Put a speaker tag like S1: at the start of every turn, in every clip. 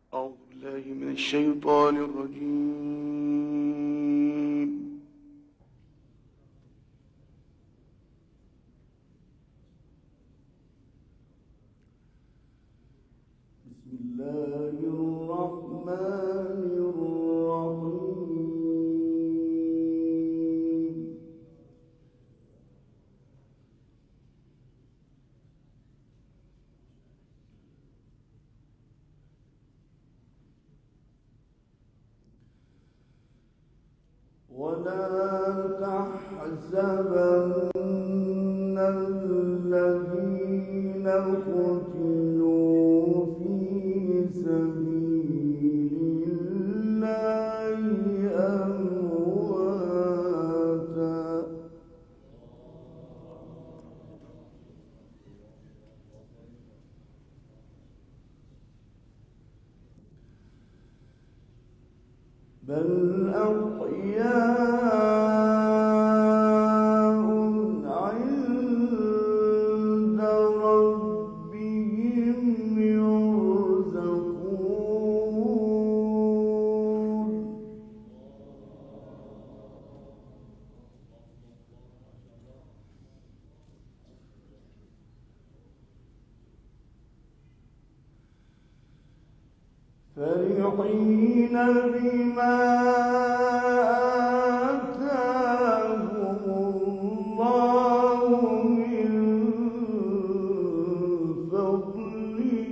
S1: أعوذ بالله من الشيطان الرجيم. بسم الله الرحمن الرحيم. ولا تحسبن الذين قتلوا في سبيل الله أمواتا، بل أحياء عند ربهم يرزقون. فرحين بما آتاهم الله من فضله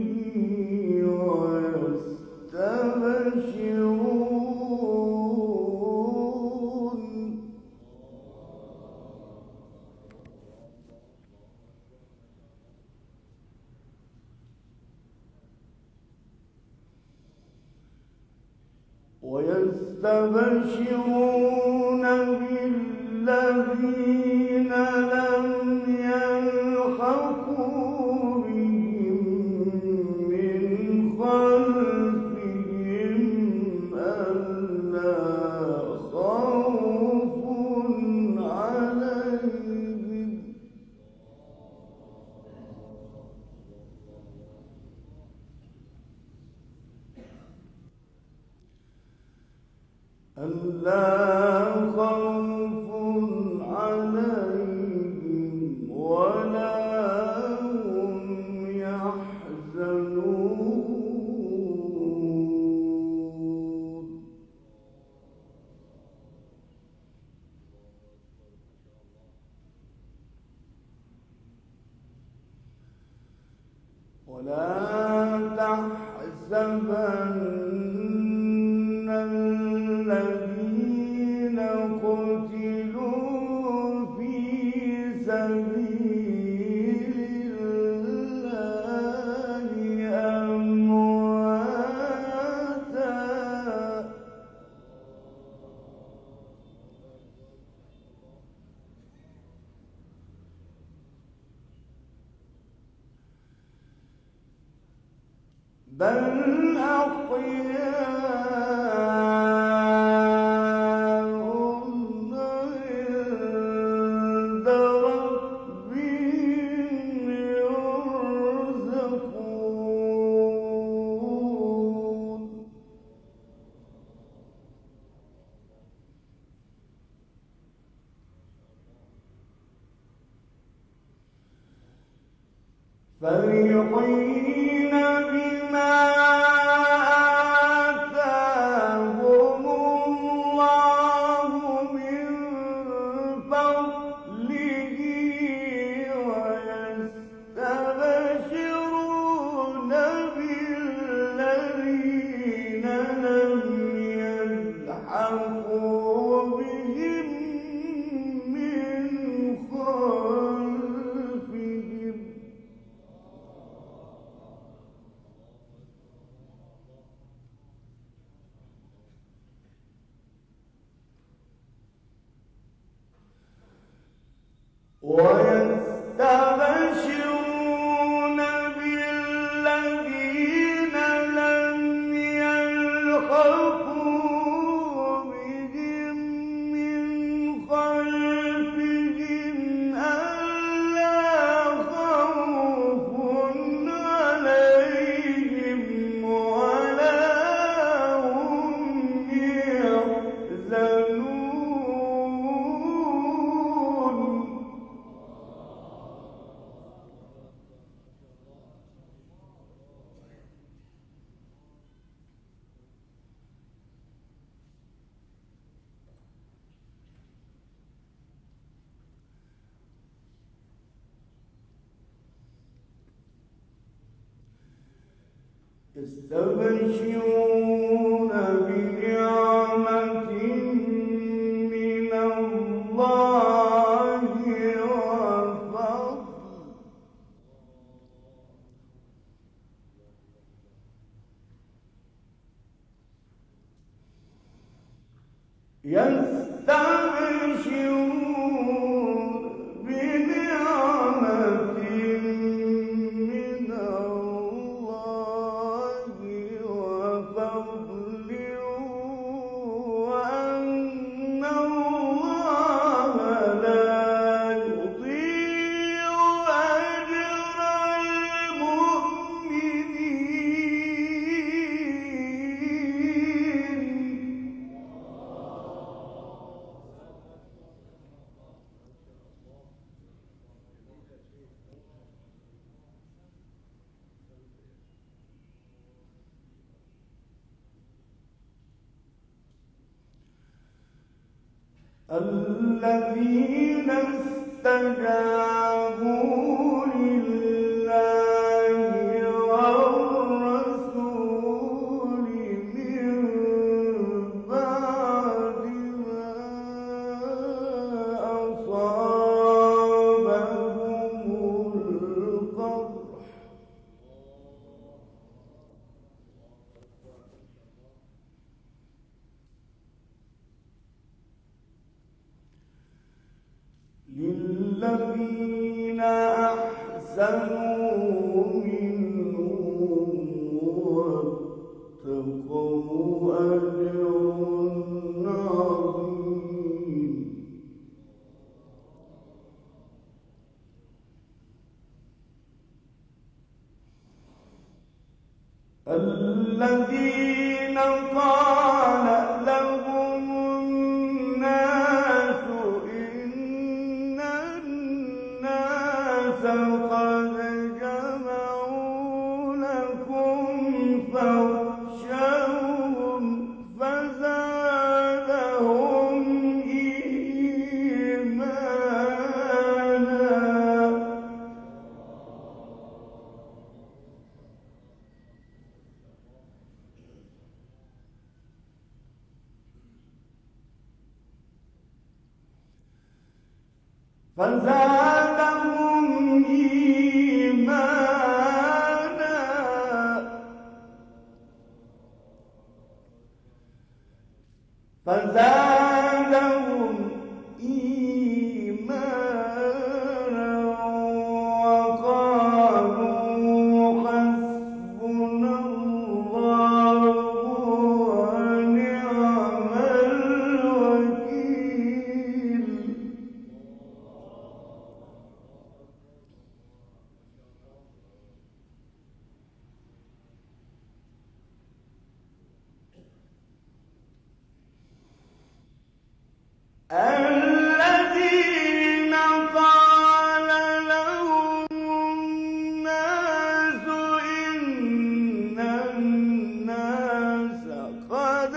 S1: ويستبشرون. ويستبشرون بالذين لم يلحقوا بهم من خلفهم ألا خوف عليهم ولا هم يحزنون. ولا تحسبن الذين قتلوا في سبيل الله أمواتا، بل أحياء عند ربهم يرزقون. فرحين بما آتاهم الله من فضله ويستبشرون بالذين لم يلحقوا بهم من خلفهم ويستبشرون بالذين لم يلحقوا بهم من خلفهم ألا خوف عليهم ولا يستبشرون بنعمة من الله وفضل وأن الله لا يضيع أجر المؤمنين. الذين استجابوا لله والرسول من بعد ما أصابهم القرح للذين أحسنوا منهم واتقوا أجر عظيم. الذين قال لهم الناس إن الناس قد جمعوا لكم فاخشوهم فزادهم إيمانا. فزادهم إيمانا فزادهم إيمانا وقالوا حسبنا الله ونعم الوكيل. الذين قال لهم الناس إن الناس قد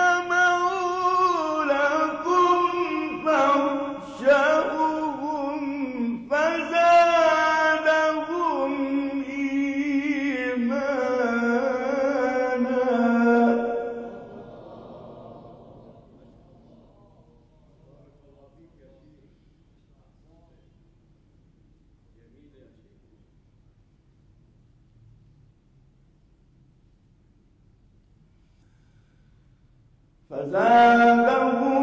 S1: جمعوا لكم فاخشوهم فزادهم إيمانا. فزادهم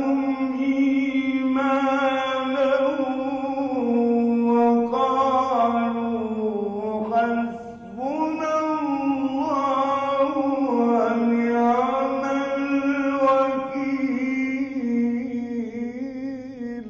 S1: إيمانا وقالوا حسبنا الله ونعم الوكيل.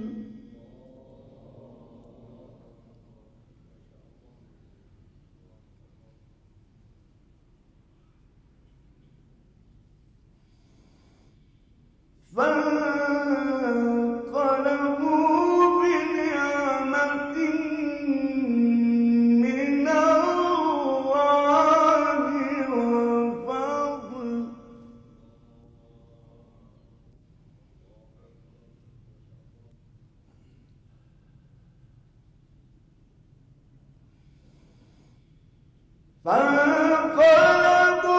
S1: فانقلبوا بنعمة من الله وفضل فانقلبوا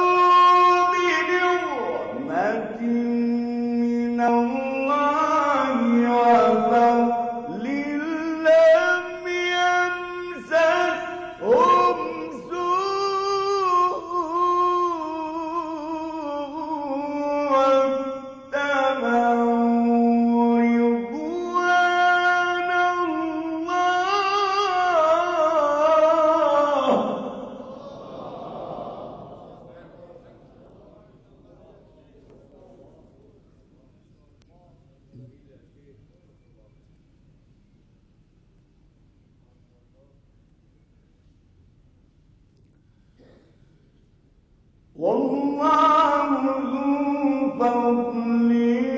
S1: والله ذو فضل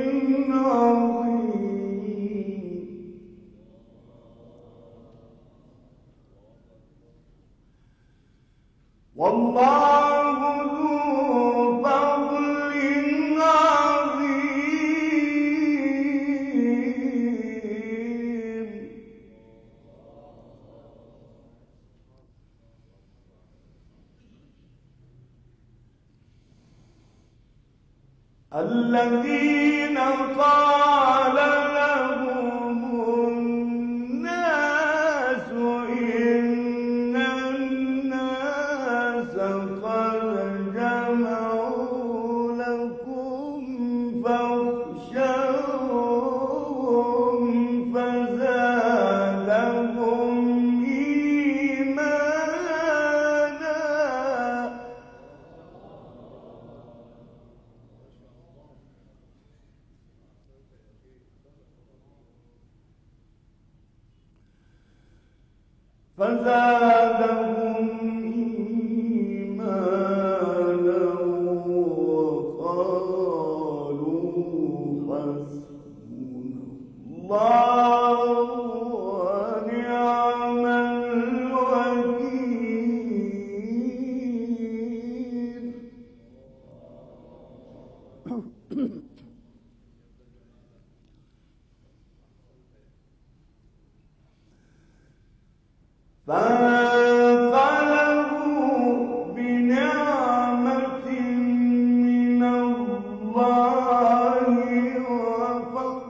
S1: عظيم. والله ذو فضل عظيم. الذين قال لهم الناس إن الناس قد جمعوا لكم فاخشوهم فزادهم إيمانا. فزادهم إيمانا وقالوا حسبنا الله ونعم الوكيل. فانقلبوا بنعمة من الله وفضل.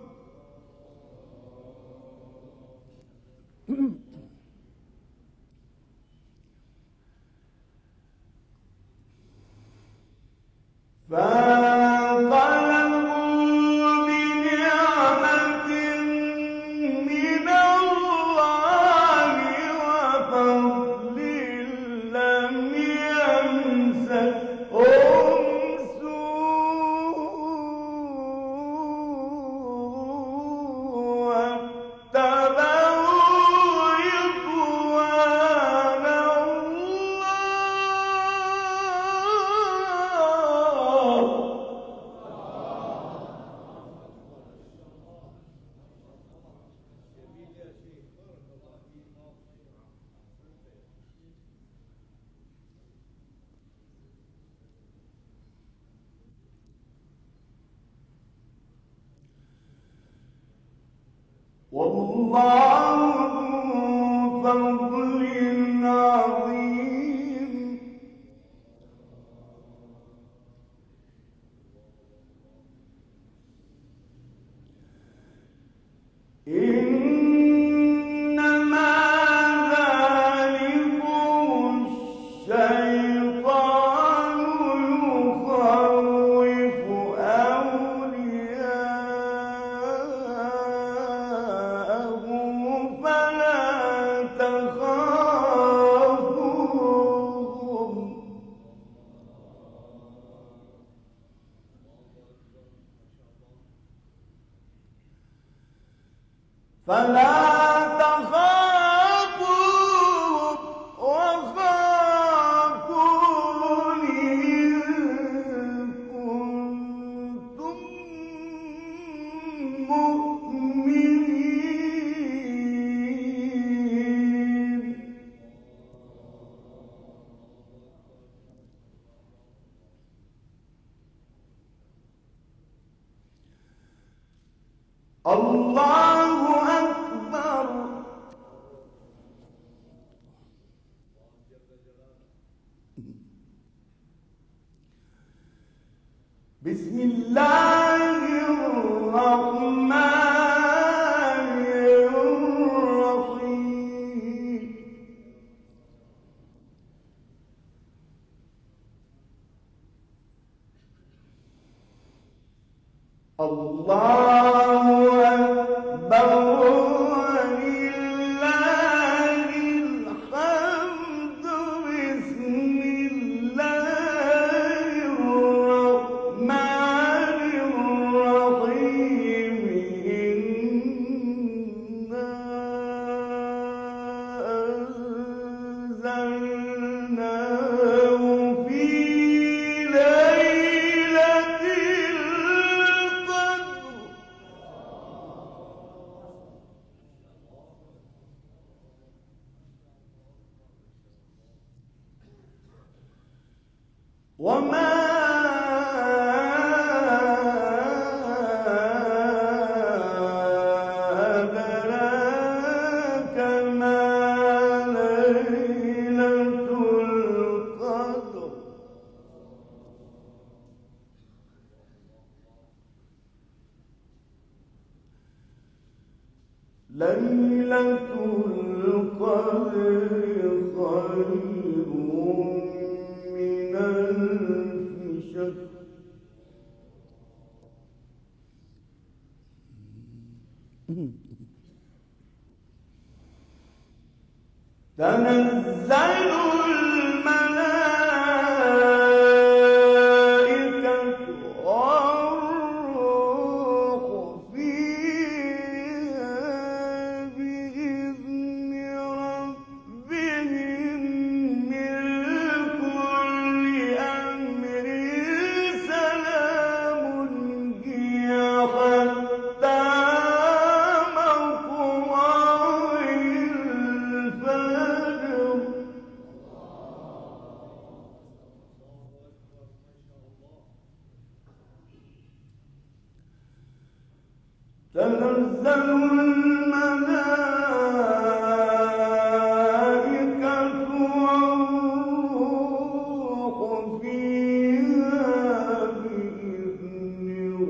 S1: والله ذو فضل عظيم. إنما ذلكم الشيطان يخوف أولياءه فلا تخافوهم. وخافوني إن كنتم مؤمنين. الله أكبر. بسم الله الرحمن الرحيم. الله أكبر ولله الحمد. بسم الله الرحمن الرحيم. إنا أنزلناه في وما أدراك ما ليلة القدر ليلة القدر خير من ألف شهر تنزل الملائكة والروح فيها بإذن ربهم من كل أمر سلام هي حتى مطلع الفجر تنزل الملائكة والروح فيها بإذن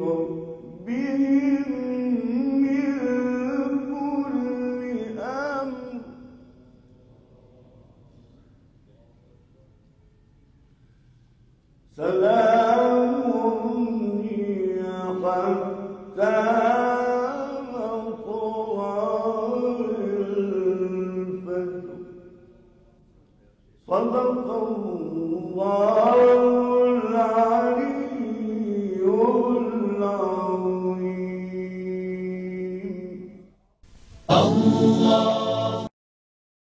S1: ربهم من كل أمر سلام